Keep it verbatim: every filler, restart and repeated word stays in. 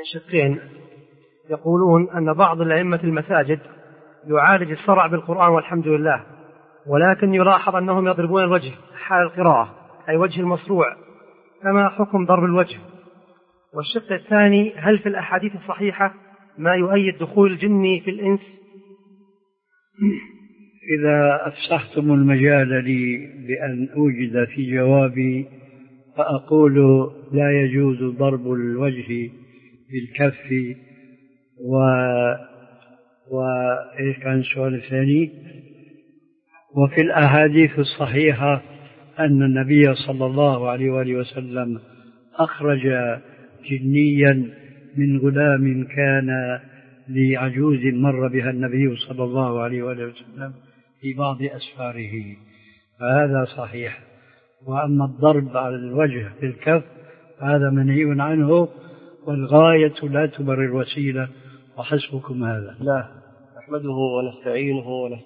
شقين. يقولون أن بعض الأئمة المساجد يعالج الصرع بالقرآن والحمد لله، ولكن يلاحظ أنهم يضربون الوجه حال القراءة، أي وجه المصروع، فما حكم ضرب الوجه؟ والشق الثاني، هل في الأحاديث الصحيحة ما يؤيد دخول الجن في الإنس؟ إذا أفسحتم المجال لي بأن أوجد في جوابي فأقول لا يجوز ضرب الوجه بالكف. و وإيش كان السؤال الثاني؟ وفي الأحاديث الصحيحة أن النبي صلى الله عليه وآله وسلم أخرج جنيا من غلام كان لعجوز مر بها النبي صلى الله عليه وآله وسلم في بعض أسفاره، فهذا صحيح. وأما الضرب على الوجه بالكف هذا منهي عنه، والغاية لا تبرر الوسيلة، وحسبكم هذا. لا، نحمده ونستعينه ونستعينه